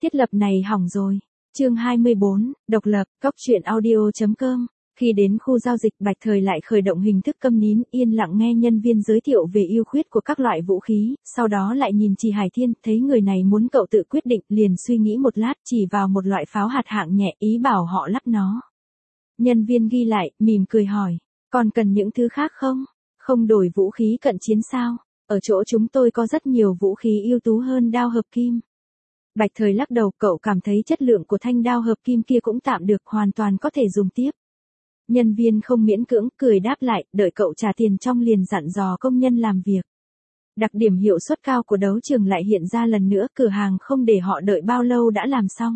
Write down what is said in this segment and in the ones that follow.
Thiết lập này hỏng rồi. Chương 24, độc lập, góc truyện audio.com. Khi đến khu giao dịch, Bạch Thời lại khởi động hình thức câm nín, yên lặng nghe nhân viên giới thiệu về ưu khuyết của các loại vũ khí, sau đó lại nhìn Trì Hải Thiên, thấy người này muốn cậu tự quyết định, liền suy nghĩ một lát, chỉ vào một loại pháo hạt hạng nhẹ, ý bảo họ lắp nó. Nhân viên ghi lại, mỉm cười hỏi, còn cần những thứ khác không? Không đổi vũ khí cận chiến sao? Ở chỗ chúng tôi có rất nhiều vũ khí ưu tú hơn đao hợp kim. Bạch Thời lắc đầu, cậu cảm thấy chất lượng của thanh đao hợp kim kia cũng tạm được, hoàn toàn có thể dùng tiếp. Nhân viên không miễn cưỡng, cười đáp lại, đợi cậu trả tiền trong liền dặn dò công nhân làm việc. Đặc điểm hiệu suất cao của đấu trường lại hiện ra lần nữa, cửa hàng không để họ đợi bao lâu đã làm xong.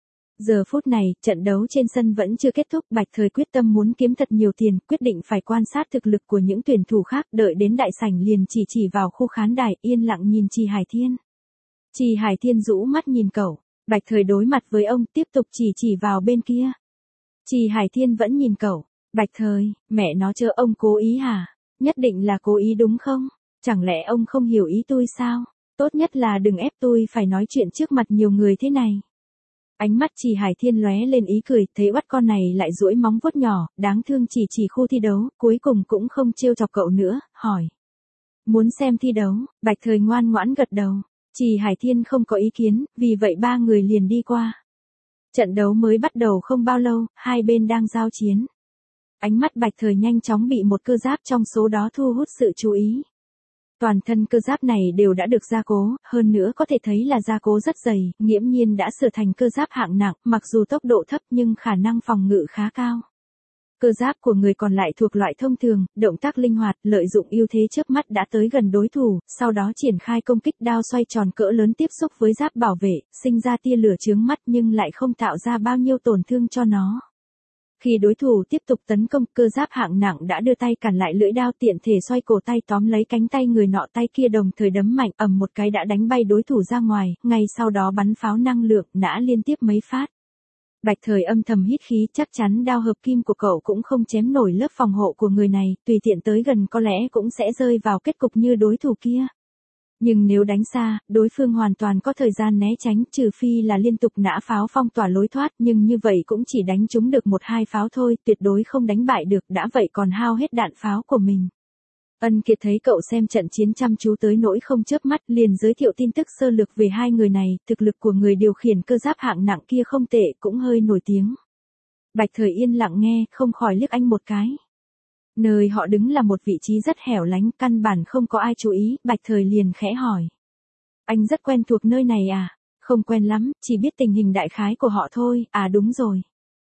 Giờ phút này, trận đấu trên sân vẫn chưa kết thúc, Bạch Thời quyết tâm muốn kiếm thật nhiều tiền, quyết định phải quan sát thực lực của những tuyển thủ khác, đợi đến đại sảnh liền chỉ vào khu khán đài, yên lặng nhìn Trì Hải Thiên. Trì Hải Thiên rũ mắt nhìn cậu, Bạch Thời đối mặt với ông, tiếp tục chỉ vào bên kia. Trì Hải Thiên vẫn nhìn cậu, Bạch Thời, mẹ nó chớ, ông cố ý hả? Nhất định là cố ý đúng không? Chẳng lẽ ông không hiểu ý tôi sao? Tốt nhất là đừng ép tôi phải nói chuyện trước mặt nhiều người thế này. Ánh mắt Trì Hải Thiên lóe lên ý cười, thấy bắt con này lại duỗi móng vuốt nhỏ, đáng thương chỉ khu thi đấu, cuối cùng cũng không trêu chọc cậu nữa, hỏi. Muốn xem thi đấu? Bạch Thời ngoan ngoãn gật đầu. Trì Hải Thiên không có ý kiến, vì vậy ba người liền đi qua. Trận đấu mới bắt đầu không bao lâu, hai bên đang giao chiến. Ánh mắt Bạch Thời nhanh chóng bị một cơ giáp trong số đó thu hút sự chú ý. Toàn thân cơ giáp này đều đã được gia cố, hơn nữa có thể thấy là gia cố rất dày, nghiễm nhiên đã sửa thành cơ giáp hạng nặng, mặc dù tốc độ thấp nhưng khả năng phòng ngự khá cao. Cơ giáp của người còn lại thuộc loại thông thường, động tác linh hoạt, lợi dụng ưu thế chớp mắt đã tới gần đối thủ, sau đó triển khai công kích đao xoay tròn cỡ lớn tiếp xúc với giáp bảo vệ, sinh ra tia lửa chướng mắt nhưng lại không tạo ra bao nhiêu tổn thương cho nó. Khi đối thủ tiếp tục tấn công, cơ giáp hạng nặng đã đưa tay cản lại lưỡi đao, tiện thể xoay cổ tay tóm lấy cánh tay người nọ, tay kia đồng thời đấm mạnh, ầm một cái đã đánh bay đối thủ ra ngoài, ngay sau đó bắn pháo năng lượng, nã liên tiếp mấy phát. Bạch Thời âm thầm hít khí, chắc chắn đao hợp kim của cậu cũng không chém nổi lớp phòng hộ của người này, tùy tiện tới gần có lẽ cũng sẽ rơi vào kết cục như đối thủ kia. Nhưng nếu đánh xa, đối phương hoàn toàn có thời gian né tránh, trừ phi là liên tục nã pháo phong tỏa lối thoát, nhưng như vậy cũng chỉ đánh trúng được 1-2 pháo thôi, tuyệt đối không đánh bại được, đã vậy còn hao hết đạn pháo của mình. Ân Kiệt thấy cậu xem trận chiến chăm chú tới nỗi không chớp mắt, liền giới thiệu tin tức sơ lược về hai người này, thực lực của người điều khiển cơ giáp hạng nặng kia không tệ, cũng hơi nổi tiếng. Bạch Thời yên lặng nghe, không khỏi liếc anh một cái. Nơi họ đứng là một vị trí rất hẻo lánh, căn bản không có ai chú ý, Bạch Thời liền khẽ hỏi. Anh rất quen thuộc nơi này à? Không quen lắm, chỉ biết tình hình đại khái của họ thôi, à đúng rồi.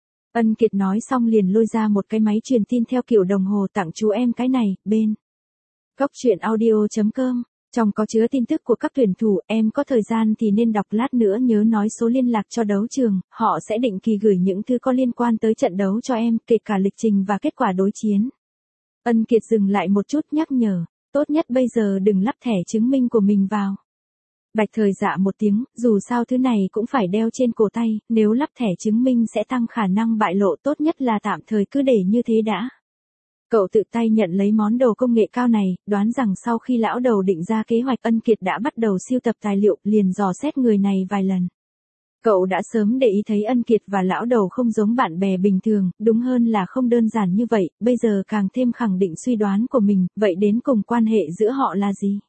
Ân Kiệt nói xong liền lôi ra một cái máy truyền tin theo kiểu đồng hồ, tặng chú em cái này, bên. Góc truyện audio.com, trong có chứa tin tức của các tuyển thủ, em có thời gian thì nên đọc, lát nữa nhớ nói số liên lạc cho đấu trường, họ sẽ định kỳ gửi những thứ có liên quan tới trận đấu cho em, kể cả lịch trình và kết quả đối chiến. Ân Kiệt dừng lại một chút nhắc nhở, tốt nhất bây giờ đừng lắp thẻ chứng minh của mình vào. Bạch Thời dạ một tiếng, dù sao thứ này cũng phải đeo trên cổ tay, nếu lắp thẻ chứng minh sẽ tăng khả năng bại lộ, tốt nhất là tạm thời cứ để như thế đã. Cậu tự tay nhận lấy món đồ công nghệ cao này, đoán rằng sau khi lão đầu định ra kế hoạch, Ân Kiệt đã bắt đầu sưu tập tài liệu, liền dò xét người này vài lần. Cậu đã sớm để ý thấy Ân Kiệt và lão đầu không giống bạn bè bình thường, đúng hơn là không đơn giản như vậy, bây giờ càng thêm khẳng định suy đoán của mình, vậy đến cùng quan hệ giữa họ là gì?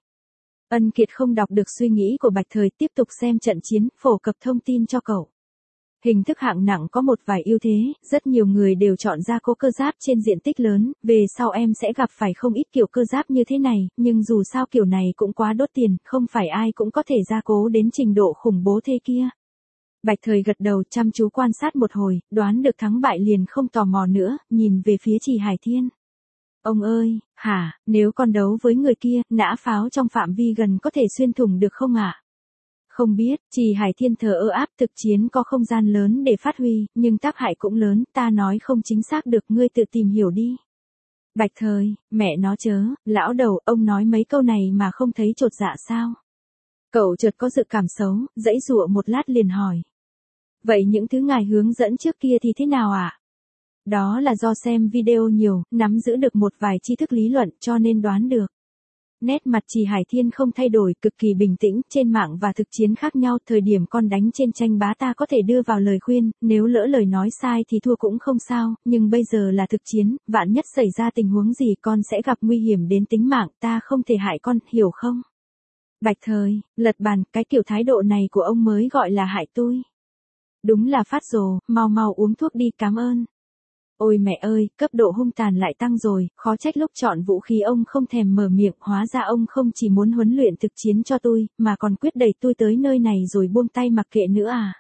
Ân Kiệt không đọc được suy nghĩ của Bạch Thời, tiếp tục xem trận chiến, phổ cập thông tin cho cậu. Hình thức hạng nặng có một vài ưu thế, rất nhiều người đều chọn gia cố cơ giáp trên diện tích lớn, về sau em sẽ gặp phải không ít kiểu cơ giáp như thế này, nhưng dù sao kiểu này cũng quá đốt tiền, không phải ai cũng có thể gia cố đến trình độ khủng bố thế kia. Bạch Thời gật đầu, chăm chú quan sát một hồi, đoán được thắng bại liền không tò mò nữa, nhìn về phía Trì Hải Thiên. Ông ơi, hả, nếu con đấu với người kia, nã pháo trong phạm vi gần có thể xuyên thủng được không ạ? Không biết, Trì Hải Thiên thờ ơ áp, thực chiến có không gian lớn để phát huy, nhưng tác hại cũng lớn, ta nói không chính xác được, ngươi tự tìm hiểu đi. Bạch Thời, mẹ nó chớ, lão đầu, ông nói mấy câu này mà không thấy chột dạ sao? Cậu chợt có dự cảm xấu, giãy giụa một lát liền hỏi. Vậy những thứ ngài hướng dẫn trước kia thì thế nào ạ? Đó là do xem video nhiều, nắm giữ được một vài tri thức lý luận cho nên đoán được. Nét mặt Trì Hải Thiên không thay đổi, cực kỳ bình tĩnh, trên mạng và thực chiến khác nhau, thời điểm con đánh trên tranh bá ta có thể đưa vào lời khuyên, nếu lỡ lời nói sai thì thua cũng không sao, nhưng bây giờ là thực chiến, vạn nhất xảy ra tình huống gì con sẽ gặp nguy hiểm đến tính mạng, ta không thể hại con, hiểu không? Bạch Thời, lật bàn, cái kiểu thái độ này của ông mới gọi là hại tôi. Đúng là phát rồ, mau mau uống thuốc đi, cảm ơn. Ôi mẹ ơi, cấp độ hung tàn lại tăng rồi, khó trách lúc chọn vũ khí ông không thèm mở miệng, hóa ra ông không chỉ muốn huấn luyện thực chiến cho tôi, mà còn quyết đẩy tôi tới nơi này rồi buông tay mặc kệ nữa à.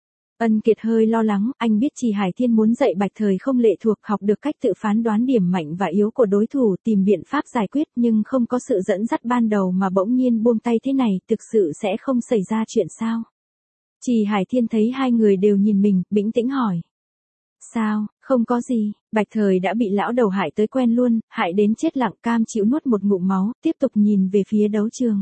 Ân Kiệt hơi lo lắng, anh biết Trì Hải Thiên muốn dạy Bạch Thời không lệ thuộc, học được cách tự phán đoán điểm mạnh và yếu của đối thủ, tìm biện pháp giải quyết, nhưng không có sự dẫn dắt ban đầu mà bỗng nhiên buông tay thế này, thực sự sẽ không xảy ra chuyện sao? Trì Hải Thiên thấy hai người đều nhìn mình, bình tĩnh hỏi. Sao, không có gì, Bạch Thời đã bị lão đầu hại tới quen luôn, hại đến chết lặng, cam chịu nuốt một ngụm máu, tiếp tục nhìn về phía đấu trường.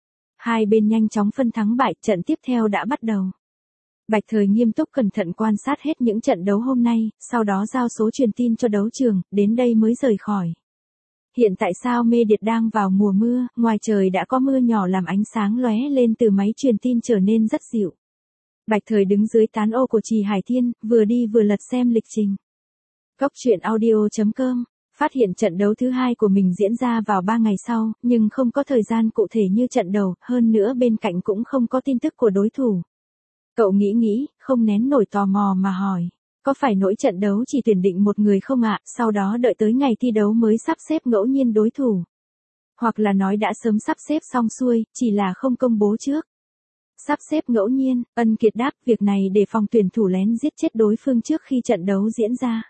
Hai bên nhanh chóng phân thắng bại, trận tiếp theo đã bắt đầu. Bạch Thời nghiêm túc cẩn thận quan sát hết những trận đấu hôm nay, sau đó giao số truyền tin cho đấu trường, đến đây mới rời khỏi. Hiện tại sao Mê Điệt đang vào mùa mưa, ngoài trời đã có mưa nhỏ làm ánh sáng lóe lên từ máy truyền tin trở nên rất dịu. Bạch Thời đứng dưới tán ô của Trì Hải Thiên, vừa đi vừa lật xem lịch trình. Cốc truyện audio.com phát hiện trận đấu thứ hai của mình diễn ra vào 3 ngày sau, nhưng không có thời gian cụ thể như trận đầu, hơn nữa bên cạnh cũng không có tin tức của đối thủ. Cậu nghĩ, không nén nổi tò mò mà hỏi, có phải nỗi trận đấu chỉ tuyển định một người không ạ, sau đó đợi tới ngày thi đấu mới sắp xếp ngẫu nhiên đối thủ? Hoặc là nói đã sớm sắp xếp xong xuôi, chỉ là không công bố trước. Sắp xếp ngẫu nhiên, Ân Kiệt đáp, việc này để phòng tuyển thủ lén giết chết đối phương trước khi trận đấu diễn ra.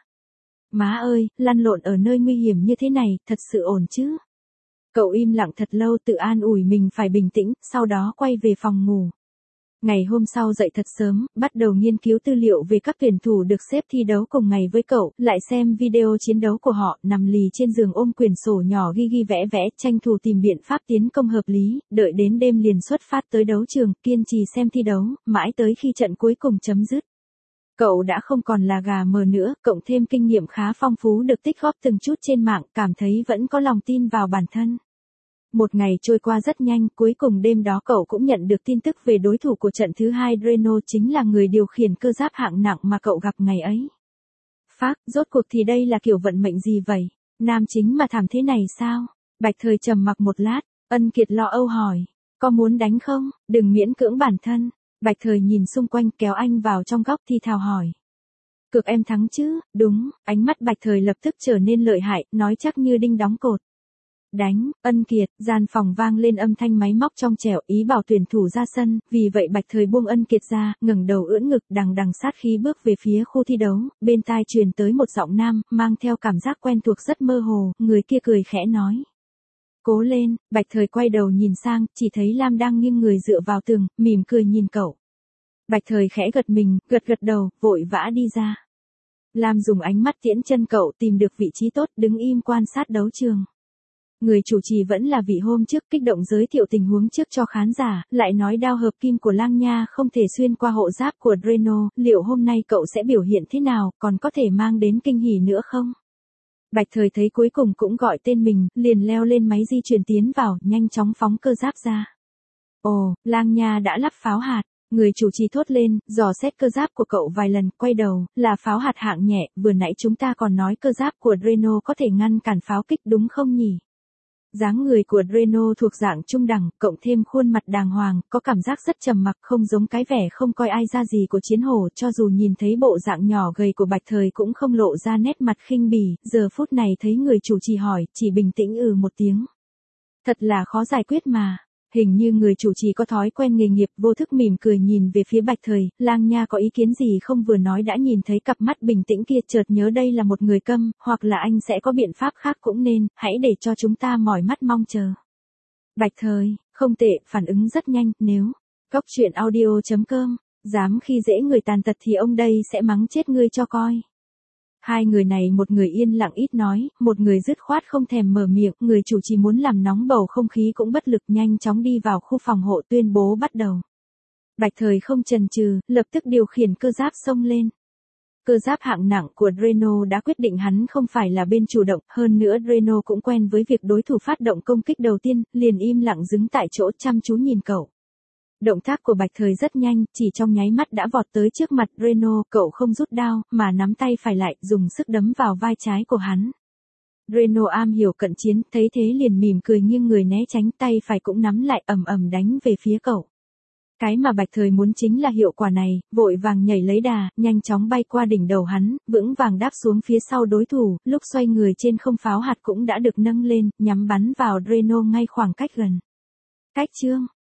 Má ơi, lăn lộn ở nơi nguy hiểm như thế này, thật sự ổn chứ? Cậu im lặng thật lâu tự an ủi mình phải bình tĩnh, sau đó quay về phòng ngủ. Ngày hôm sau dậy thật sớm, bắt đầu nghiên cứu tư liệu về các tuyển thủ được xếp thi đấu cùng ngày với cậu, lại xem video chiến đấu của họ, nằm lì trên giường ôm quyển sổ nhỏ ghi vẽ vẽ, tranh thủ tìm biện pháp tiến công hợp lý, đợi đến đêm liền xuất phát tới đấu trường, kiên trì xem thi đấu, mãi tới khi trận cuối cùng chấm dứt. Cậu đã không còn là gà mờ nữa, cộng thêm kinh nghiệm khá phong phú được tích góp từng chút trên mạng, cảm thấy vẫn có lòng tin vào bản thân. Một ngày trôi qua rất nhanh, cuối cùng đêm đó cậu cũng nhận được tin tức về đối thủ của trận thứ hai, Dreno chính là người điều khiển cơ giáp hạng nặng mà cậu gặp ngày ấy. Phác, rốt cuộc thì đây là kiểu vận mệnh gì vậy? Nam chính mà thảm thế này sao? Bạch Thời trầm mặc một lát, Ân Kiệt lo âu hỏi, có muốn đánh không? Đừng miễn cưỡng bản thân. Bạch Thời nhìn xung quanh kéo anh vào trong góc thì thào hỏi. Cược em thắng chứ? Đúng, ánh mắt Bạch Thời lập tức trở nên lợi hại, nói chắc như đinh đóng cột. Đánh, Ân Kiệt, gian phòng vang lên âm thanh máy móc trong trẻo, ý bảo tuyển thủ ra sân, vì vậy Bạch Thời buông Ân Kiệt ra, ngẩng đầu ưỡn ngực, đằng sát khí bước về phía khu thi đấu, bên tai truyền tới một giọng nam, mang theo cảm giác quen thuộc rất mơ hồ, người kia cười khẽ nói. Cố lên, Bạch Thời quay đầu nhìn sang, chỉ thấy Lam đang nghiêng người dựa vào tường, mỉm cười nhìn cậu. Bạch Thời khẽ gật mình, gật đầu, vội vã đi ra. Lam dùng ánh mắt tiễn chân cậu tìm được vị trí tốt, đứng im quan sát đấu trường. Người chủ trì vẫn là vị hôm trước, kích động giới thiệu tình huống trước cho khán giả, lại nói đao hợp kim của Lang Nha không thể xuyên qua hộ giáp của Dreno, liệu hôm nay cậu sẽ biểu hiện thế nào, còn có thể mang đến kinh hỉ nữa không? Bạch Thời thấy cuối cùng cũng gọi tên mình, liền leo lên máy di chuyển tiến vào, nhanh chóng phóng cơ giáp ra. Ồ, Lang Nha đã lắp pháo hạt. Người chủ trì thốt lên, dò xét cơ giáp của cậu vài lần, quay đầu, là pháo hạt hạng nhẹ, vừa nãy chúng ta còn nói cơ giáp của Dreno có thể ngăn cản pháo kích đúng không nhỉ? Dáng người của Dreno thuộc dạng trung đẳng, cộng thêm khuôn mặt đàng hoàng, có cảm giác rất trầm mặc, không giống cái vẻ không coi ai ra gì của chiến hổ, cho dù nhìn thấy bộ dạng nhỏ gầy của Bạch Thời cũng không lộ ra nét mặt khinh bỉ, giờ phút này thấy người chủ trì hỏi, chỉ bình tĩnh một tiếng. Thật là khó giải quyết mà. Hình như người chủ trì có thói quen nghề nghiệp, vô thức mỉm cười nhìn về phía Bạch Thời, Lang Nha có ý kiến gì không, vừa nói đã nhìn thấy cặp mắt bình tĩnh kia, chợt nhớ đây là một người câm, hoặc là anh sẽ có biện pháp khác cũng nên, hãy để cho chúng ta mỏi mắt mong chờ. Bạch Thời, không tệ, phản ứng rất nhanh, nếu Cốc truyện audio.com, dám khi dễ người tàn tật thì ông đây sẽ mắng chết ngươi cho coi. Hai người này, một người yên lặng ít nói, một người dứt khoát không thèm mở miệng, người chủ trì muốn làm nóng bầu không khí cũng bất lực, nhanh chóng đi vào khu phòng hộ tuyên bố bắt đầu. Bạch Thời không chần chừ, lập tức điều khiển cơ giáp xông lên. Cơ giáp hạng nặng của Reno đã quyết định hắn không phải là bên chủ động, hơn nữa Reno cũng quen với việc đối thủ phát động công kích đầu tiên, liền im lặng đứng tại chỗ chăm chú nhìn cậu. Động tác của Bạch Thời rất nhanh, chỉ trong nháy mắt đã vọt tới trước mặt Reno, cậu không rút đao, mà nắm tay phải lại, dùng sức đấm vào vai trái của hắn. Reno am hiểu cận chiến, thấy thế liền mỉm cười nghiêng người né tránh, tay phải cũng nắm lại ầm ầm đánh về phía cậu. Cái mà Bạch Thời muốn chính là hiệu quả này, vội vàng nhảy lấy đà, nhanh chóng bay qua đỉnh đầu hắn, vững vàng đáp xuống phía sau đối thủ, lúc xoay người trên không pháo hạt cũng đã được nâng lên, nhắm bắn vào Reno ngay khoảng cách gần. Cách chương